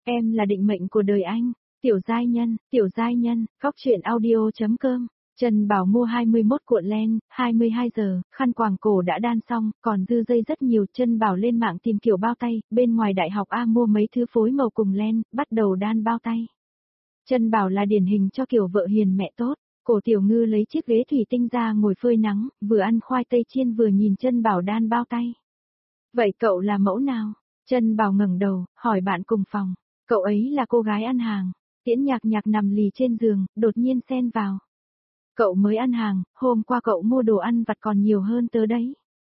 Em là định mệnh của đời anh. Tiểu giai nhân, góc truyện audio.com. Trần Bảo mua 21 cuộn len, 22 giờ, khăn quàng cổ đã đan xong, còn dư dây rất nhiều. Trần Bảo lên mạng tìm kiểu bao tay, bên ngoài đại học A mua mấy thứ phối màu cùng len, bắt đầu đan bao tay. Trần Bảo là điển hình cho kiểu vợ hiền mẹ tốt. Cổ Tiểu Ngư lấy chiếc ghế thủy tinh ra ngồi phơi nắng, vừa ăn khoai tây chiên vừa nhìn Trần Bảo đan bao tay. Vậy cậu là mẫu nào? Trần Bảo ngẩng đầu, hỏi bạn cùng phòng. Cậu ấy là cô gái ăn hàng. Tiễn Nhạc Nhạc nằm lì trên giường, đột nhiên xen vào. Cậu mới ăn hàng, hôm qua cậu mua đồ ăn vặt còn nhiều hơn tớ đấy.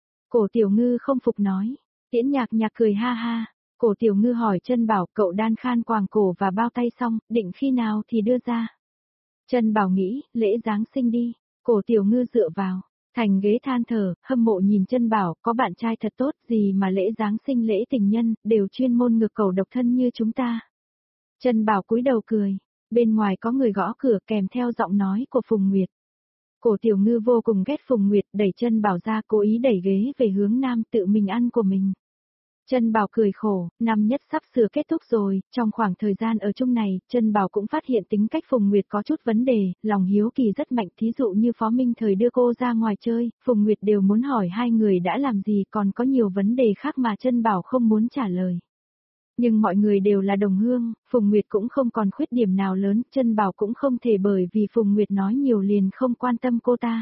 Cổ Tiểu Ngư không phục nói. Tiễn Nhạc Nhạc cười ha ha. Cổ Tiểu Ngư hỏi Trần Bảo cậu đan khan quàng cổ và bao tay xong, định khi nào thì đưa ra. Trần Bảo nghĩ, lễ Giáng sinh đi. Cổ Tiểu Ngư dựa vào thành ghế than thở, hâm mộ nhìn Trần Bảo, có bạn trai thật tốt gì mà lễ Giáng sinh lễ tình nhân, đều chuyên môn ngược cầu độc thân như chúng ta. Trần Bảo cúi đầu cười, bên ngoài có người gõ cửa kèm theo giọng nói của Phùng Nguyệt. Cổ Tiểu Ngư vô cùng ghét Phùng Nguyệt, đẩy Trần Bảo ra cố ý đẩy ghế về hướng nam tự mình ăn của mình. Trần Bảo cười khổ, năm nhất sắp sửa kết thúc rồi, trong khoảng thời gian ở chung này, Trần Bảo cũng phát hiện tính cách Phùng Nguyệt có chút vấn đề, lòng hiếu kỳ rất mạnh, thí dụ như Phó Minh Thời đưa cô ra ngoài chơi, Phùng Nguyệt đều muốn hỏi hai người đã làm gì, còn có nhiều vấn đề khác mà Trần Bảo không muốn trả lời. Nhưng mọi người đều là đồng hương, Phùng Nguyệt cũng không còn khuyết điểm nào lớn, Trần Bảo cũng không thể bởi vì Phùng Nguyệt nói nhiều liền không quan tâm cô ta.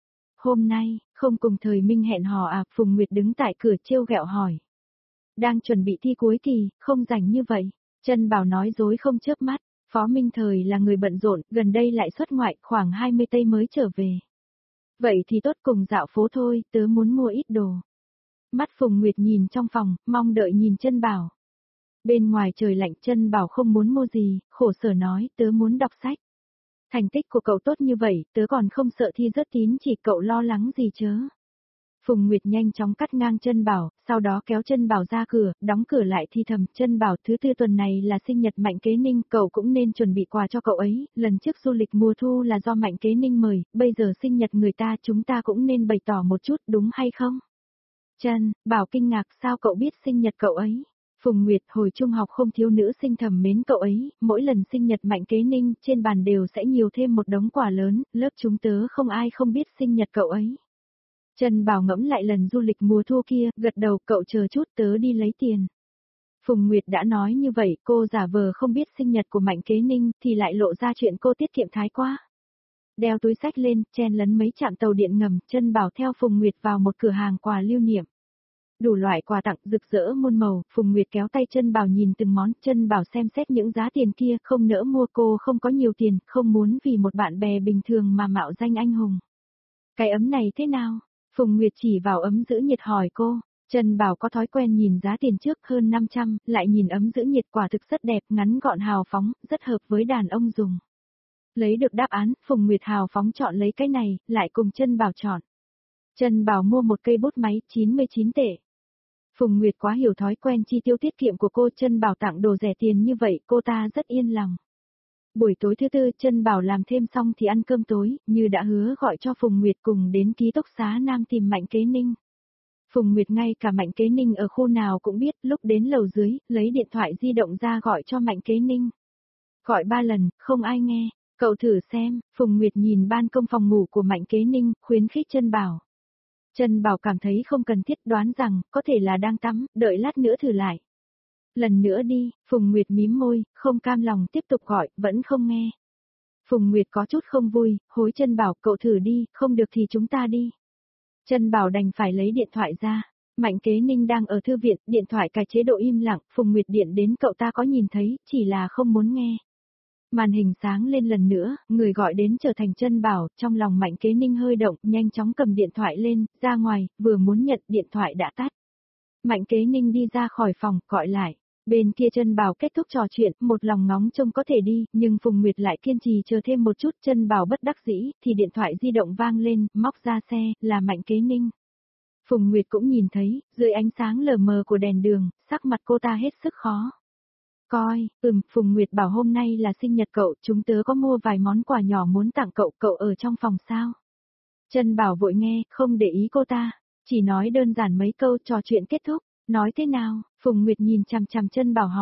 Hôm nay, không cùng Thời Minh hẹn hò à, Phùng Nguyệt đứng tại cửa trêu ghẹo hỏi. Đang chuẩn bị thi cuối kỳ, không rảnh như vậy. Trần Bảo nói dối không chớp mắt, Phó Minh Thời là người bận rộn, gần đây lại xuất ngoại, khoảng 20 tây mới trở về. Vậy thì tốt, cùng dạo phố thôi, tớ muốn mua ít đồ. Mắt Phùng Nguyệt nhìn trong phòng, mong đợi nhìn Trần Bảo. Bên ngoài trời lạnh, Trần Bảo không muốn mua gì, khổ sở nói, tớ muốn đọc sách. Thành tích của cậu tốt như vậy, tớ còn không sợ thi rớt tín chỉ, cậu lo lắng gì chớ. Phùng Nguyệt nhanh chóng cắt ngang Trần Bảo, sau đó kéo Trần Bảo ra cửa, đóng cửa lại thì thầm, Trần Bảo thứ tư tuần này là sinh nhật Mạnh Kế Ninh, cậu cũng nên chuẩn bị quà cho cậu ấy, lần trước du lịch mùa thu là do Mạnh Kế Ninh mời, bây giờ sinh nhật người ta chúng ta cũng nên bày tỏ một chút đúng hay không? Trần Bảo kinh ngạc, sao cậu biết sinh nhật cậu ấy? Phùng Nguyệt hồi trung học không thiếu nữ sinh thầm mến cậu ấy, mỗi lần sinh nhật Mạnh Kế Ninh trên bàn đều sẽ nhiều thêm một đống quà lớn, lớp chúng tớ không ai không biết sinh nhật cậu ấy. Trần Bảo ngẫm lại lần du lịch mùa thu kia, gật đầu, cậu chờ chút tớ đi lấy tiền. Phùng Nguyệt đã nói như vậy, cô giả vờ không biết sinh nhật của Mạnh Kế Ninh, thì lại lộ ra chuyện cô tiết kiệm thái quá. Đeo túi xách lên, chen lấn mấy trạm tàu điện ngầm, Trần Bảo theo Phùng Nguyệt vào một cửa hàng quà lưu niệm. Đủ loại quà tặng rực rỡ muôn màu, Phùng Nguyệt kéo tay Trần Bảo nhìn từng món, Trần Bảo xem xét những giá tiền kia, không nỡ mua, cô không có nhiều tiền, không muốn vì một bạn bè bình thường mà mạo danh anh hùng. Cái ấm này thế nào? Phùng Nguyệt chỉ vào ấm giữ nhiệt hỏi cô. Trần Bảo có thói quen nhìn giá tiền trước hơn 500, lại nhìn ấm giữ nhiệt, quả thực rất đẹp, ngắn gọn hào phóng, rất hợp với đàn ông dùng. Lấy được đáp án, Phùng Nguyệt hào phóng chọn lấy cái này, lại cùng Trần Bảo chọn. Trần Bảo mua một cây bút máy, 99 tệ. Phùng Nguyệt quá hiểu thói quen chi tiêu tiết kiệm của cô, Trần Bảo tặng đồ rẻ tiền như vậy, cô ta rất yên lòng. Buổi tối thứ tư, Trần Bảo làm thêm xong thì ăn cơm tối, như đã hứa gọi cho Phùng Nguyệt cùng đến ký túc xá Nam tìm Mạnh Kế Ninh. Phùng Nguyệt ngay cả Mạnh Kế Ninh ở khu nào cũng biết, lúc đến lầu dưới, lấy điện thoại di động ra gọi cho Mạnh Kế Ninh. Gọi 3 lần, không ai nghe, cậu thử xem, Phùng Nguyệt nhìn ban công phòng ngủ của Mạnh Kế Ninh, khuyến khích Trần Bảo. Trần Bảo cảm thấy không cần thiết, đoán rằng, có thể là đang tắm, đợi lát nữa thử lại. Lần nữa đi, Phùng Nguyệt mím môi, không cam lòng tiếp tục gọi, vẫn không nghe. Phùng Nguyệt có chút không vui, hối Trần Bảo, cậu thử đi, không được thì chúng ta đi. Trần Bảo đành phải lấy điện thoại ra. Mạnh Kế Ninh đang ở thư viện, điện thoại cài chế độ im lặng, Phùng Nguyệt điện đến cậu ta có nhìn thấy, chỉ là không muốn nghe. Màn hình sáng lên lần nữa, người gọi đến trở thành Trần Bảo, trong lòng Mạnh Kế Ninh hơi động, nhanh chóng cầm điện thoại lên, ra ngoài, vừa muốn nhận điện thoại đã tắt. Mạnh Kế Ninh đi ra khỏi phòng, gọi lại. Bên kia Trần Bảo kết thúc trò chuyện, một lòng ngóng trông có thể đi, nhưng Phùng Nguyệt lại kiên trì chờ thêm một chút, Trần Bảo bất đắc dĩ, thì điện thoại di động vang lên, móc ra xe, là Mạnh Kế Ninh. Phùng Nguyệt cũng nhìn thấy, dưới ánh sáng lờ mờ của đèn đường, sắc mặt cô ta hết sức khó coi. Phùng Nguyệt bảo hôm nay là sinh nhật cậu, chúng tớ có mua vài món quà nhỏ muốn tặng cậu, cậu ở trong phòng sao? Trần Bảo vội nghe, không để ý cô ta, chỉ nói đơn giản mấy câu, trò chuyện kết thúc. Nói thế nào? Phùng Nguyệt nhìn chằm chằm Trần Bảo hỏi.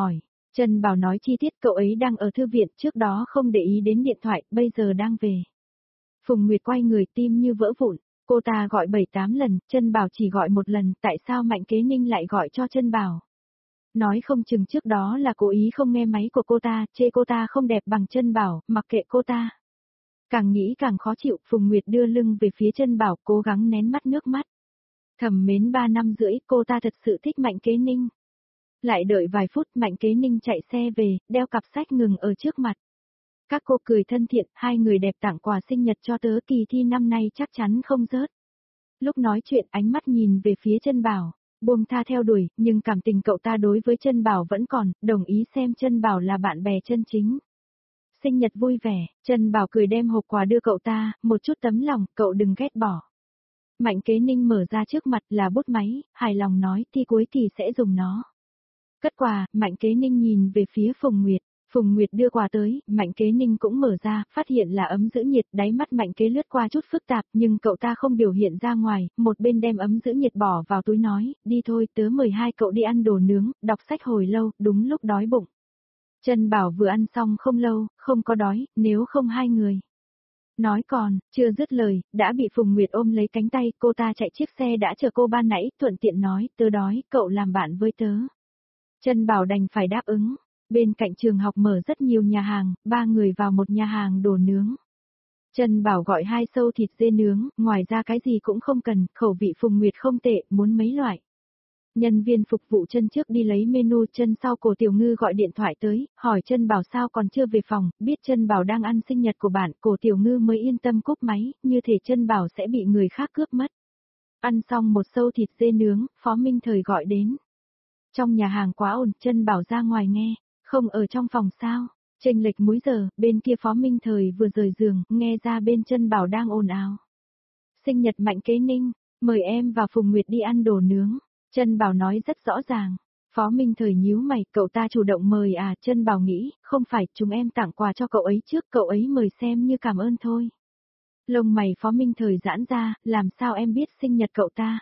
Trân Bảo nói chi tiết cậu ấy đang ở thư viện, trước đó không để ý đến điện thoại, bây giờ đang về. Phùng Nguyệt quay người tim như vỡ vụn, cô ta gọi 7-8 lần, Trân Bảo chỉ gọi một lần, tại sao Mạnh Kế Ninh lại gọi cho Trân Bảo? Nói không chừng trước đó là cố ý không nghe máy của cô ta, chê cô ta không đẹp bằng Trân Bảo, mặc kệ cô ta. Càng nghĩ càng khó chịu, Phùng Nguyệt đưa lưng về phía Trân Bảo, cố gắng nén mắt nước mắt. Thầm mến 3 năm rưỡi, cô ta thật sự thích Mạnh Kế Ninh. Lại đợi vài phút, Mạnh Kế Ninh chạy xe về, đeo cặp sách ngừng ở trước mặt. Các cô cười thân thiện, hai người đẹp tặng quà sinh nhật cho tớ, kỳ thi năm nay chắc chắn không rớt. Lúc nói chuyện ánh mắt nhìn về phía Trân Bảo, buông tha theo đuổi, nhưng cảm tình cậu ta đối với Trân Bảo vẫn còn, đồng ý xem Trân Bảo là bạn bè chân chính. Sinh nhật vui vẻ, Trân Bảo cười đem hộp quà đưa cậu ta, một chút tấm lòng, cậu đừng ghét bỏ. Mạnh Kế Ninh mở ra trước mặt là bút máy, hài lòng nói thi cuối kỳ sẽ dùng nó. Cất quà, Mạnh Kế Ninh nhìn về phía Phùng Nguyệt. Phùng Nguyệt đưa quà tới, Mạnh Kế Ninh cũng mở ra, phát hiện là ấm giữ nhiệt, đáy mắt Mạnh Kế lướt qua chút phức tạp, nhưng cậu ta không biểu hiện ra ngoài, một bên đem ấm giữ nhiệt bỏ vào túi nói, đi thôi, tớ mời hai cậu đi ăn đồ nướng, đọc sách hồi lâu, đúng lúc đói bụng. Trân Bảo vừa ăn xong không lâu, không có đói, nếu không hai người. Nói còn, chưa dứt lời, đã bị Phùng Nguyệt ôm lấy cánh tay, cô ta chạy chiếc xe đã chờ cô ban nãy, thuận tiện nói, tớ đói, cậu làm bạn với tớ. Trân Bảo đành phải đáp ứng. Bên cạnh trường học mở rất nhiều nhà hàng, ba người vào một nhà hàng đồ nướng. Trân Bảo gọi 2 xâu thịt dê nướng, ngoài ra cái gì cũng không cần, khẩu vị Phùng Nguyệt không tệ, muốn mấy loại. Nhân viên phục vụ chân trước đi lấy menu, chân sau Cổ Tiểu Ngư gọi điện thoại tới, hỏi Trân Bảo sao còn chưa về phòng, biết Trân Bảo đang ăn sinh nhật của bạn, Cổ Tiểu Ngư mới yên tâm cúp máy, như thể Trân Bảo sẽ bị người khác cướp mất. Ăn xong một xâu thịt dê nướng, Phó Minh Thời gọi đến. Trong nhà hàng quá ồn, Trân Bảo ra ngoài nghe, không ở trong phòng sao, chênh lệch múi giờ, bên kia Phó Minh Thời vừa rời giường, nghe ra bên Trân Bảo đang ồn ào. Sinh nhật Mạnh Kế Ninh, mời em và Phùng Nguyệt đi ăn đồ nướng, Trân Bảo nói rất rõ ràng. Phó Minh Thời nhíu mày, cậu ta chủ động mời à, Trân Bảo nghĩ, không phải, chúng em tặng quà cho cậu ấy trước, cậu ấy mời xem như cảm ơn thôi. Lông mày Phó Minh Thời giãn ra, làm sao em biết sinh nhật cậu ta?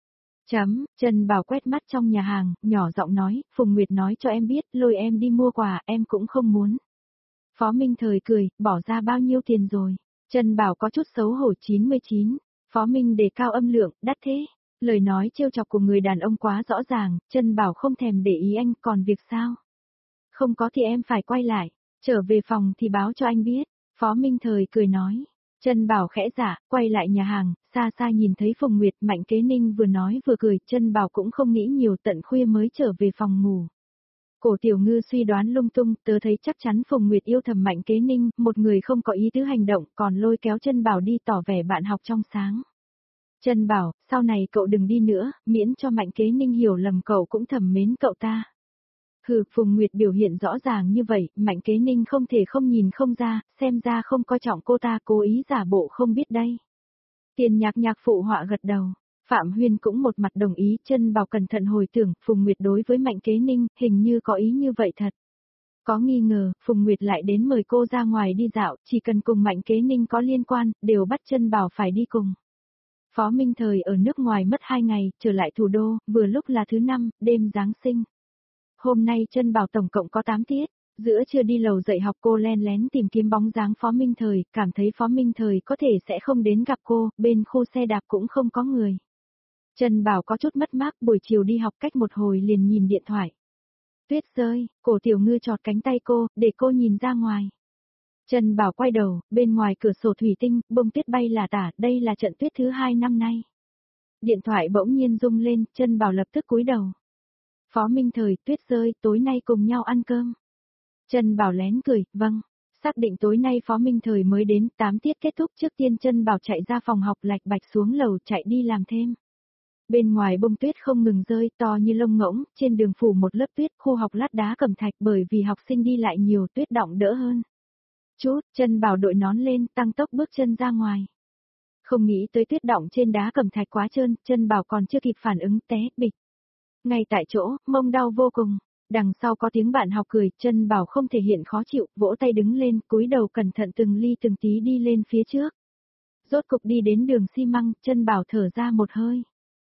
Trân Bảo quét mắt trong nhà hàng, nhỏ giọng nói, Phùng Nguyệt nói cho em biết, lôi em đi mua quà, em cũng không muốn. Phó Minh Thời cười, bỏ ra bao nhiêu tiền rồi? Trân Bảo có chút xấu hổ 99. Phó Minh đề cao âm lượng, đắt thế. Lời nói trêu chọc của người đàn ông quá rõ ràng, Trân Bảo không thèm để ý anh, còn việc sao? Không có thì em phải quay lại, trở về phòng thì báo cho anh biết. Phó Minh Thời cười nói. Trân Bảo khẽ dạ, quay lại nhà hàng, xa xa nhìn thấy Phùng Nguyệt, Mạnh Kế Ninh vừa nói vừa cười, Trân Bảo cũng không nghĩ nhiều, tận khuya mới trở về phòng ngủ. Cổ Tiểu Ngư suy đoán lung tung, tớ thấy chắc chắn Phùng Nguyệt yêu thầm Mạnh Kế Ninh, một người không có ý tứ hành động, còn lôi kéo Trân Bảo đi tỏ vẻ bạn học trong sáng. Trân Bảo, sau này cậu đừng đi nữa, miễn cho Mạnh Kế Ninh hiểu lầm cậu cũng thầm mến cậu ta. Hừ, Phùng Nguyệt biểu hiện rõ ràng như vậy, Mạnh Kế Ninh không thể không nhìn không ra, xem ra không coi trọng cô ta, cố ý giả bộ không biết đây. Tiền Nhạc phụ họa gật đầu, Phạm Huyên cũng một mặt đồng ý, Trân Bảo cẩn thận hồi tưởng, Phùng Nguyệt đối với Mạnh Kế Ninh, hình như có ý như vậy thật. Có nghi ngờ, Phùng Nguyệt lại đến mời cô ra ngoài đi dạo, chỉ cần cùng Mạnh Kế Ninh có liên quan, đều bắt Trân Bảo phải đi cùng. Phó Minh Thời ở nước ngoài mất 2 ngày, trở lại thủ đô, vừa lúc là thứ 5, đêm Giáng sinh. Hôm nay Trân Bảo tổng cộng có 8 tiết, giữa trưa đi lầu dạy học cô len lén tìm kiếm bóng dáng Phó Minh Thời, cảm thấy Phó Minh Thời có thể sẽ không đến gặp cô, bên khu xe đạp cũng không có người. Trân Bảo có chút mất mát, buổi chiều đi học cách một hồi liền nhìn điện thoại. Tuyết rơi, Cổ Tiểu Ngư chọt cánh tay cô, để cô nhìn ra ngoài. Trân Bảo quay đầu, bên ngoài cửa sổ thủy tinh, bông tuyết bay là tả, đây là trận tuyết thứ 2 năm nay. Điện thoại bỗng nhiên rung lên, Trân Bảo lập tức cúi đầu. Phó Minh Thời, tuyết rơi, tối nay cùng nhau ăn cơm. Trân Bảo lén cười, vâng. Xác định tối nay Phó Minh Thời mới đến, 8 tiết kết thúc, trước tiên Trân Bảo chạy ra phòng học lạch bạch xuống lầu chạy đi làm thêm. Bên ngoài bông tuyết không ngừng rơi, to như lông ngỗng, trên đường phủ một lớp tuyết, khu học lát đá cẩm thạch, bởi vì học sinh đi lại nhiều, tuyết đọng đỡ hơn. Chút, Trân Bảo đội nón lên, tăng tốc bước chân ra ngoài. Không nghĩ tới tuyết đọng trên đá cẩm thạch quá trơn, Trân Bảo còn chưa kịp phản ứng, té bịch. Ngay tại chỗ, mông đau vô cùng. Đằng sau có tiếng bạn học cười, Trân Bảo không thể hiện khó chịu, vỗ tay đứng lên, cúi đầu cẩn thận từng ly từng tí đi lên phía trước. Rốt cục đi đến đường xi măng, Trân Bảo thở ra một hơi.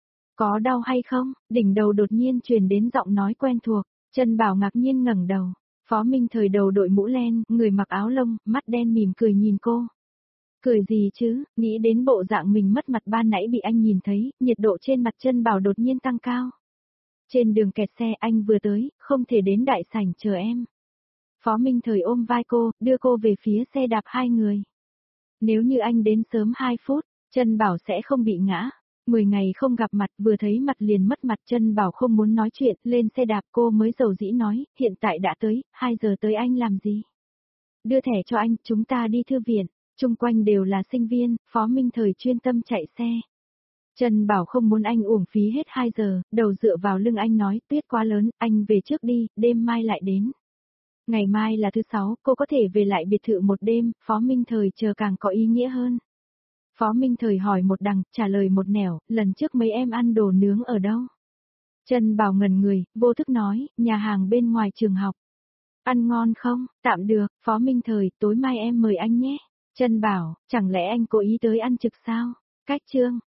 Có đau hay không? Đỉnh đầu đột nhiên truyền đến giọng nói quen thuộc, Trân Bảo ngạc nhiên ngẩng đầu. Phó Minh Thời đầu đội mũ len, người mặc áo lông, mắt đen mỉm cười nhìn cô. Cười gì chứ, nghĩ đến bộ dạng mình mất mặt ban nãy bị anh nhìn thấy, nhiệt độ trên mặt Trân Bảo đột nhiên tăng cao. Trên đường kẹt xe anh vừa tới, không thể đến đại sảnh chờ em. Phó Minh Thời ôm vai cô, đưa cô về phía xe đạp hai người. Nếu như anh đến sớm 2 phút, Trân Bảo sẽ không bị ngã. 10 ngày không gặp mặt, vừa thấy mặt liền mất mặt. Trân Bảo không muốn nói chuyện, lên xe đạp cô mới dầu dĩ nói, hiện tại đã tới, 2 giờ tới anh làm gì? Đưa thẻ cho anh, chúng ta đi thư viện, chung quanh đều là sinh viên, Phó Minh Thời chuyên tâm chạy xe. Trân Bảo không muốn anh uổng phí hết 2 giờ, đầu dựa vào lưng anh nói, tuyết quá lớn, anh về trước đi, đêm mai lại đến. Ngày mai là thứ 6, cô có thể về lại biệt thự một đêm, Phó Minh Thời chờ càng có ý nghĩa hơn. Phó Minh Thời hỏi một đằng, trả lời một nẻo, lần trước mấy em ăn đồ nướng ở đâu? Trân Bảo ngẩn người, vô thức nói, nhà hàng bên ngoài trường học. Ăn ngon không? Tạm được, Phó Minh Thời, tối mai em mời anh nhé. Trân Bảo, chẳng lẽ anh cố ý tới ăn trực sao? Cách chương.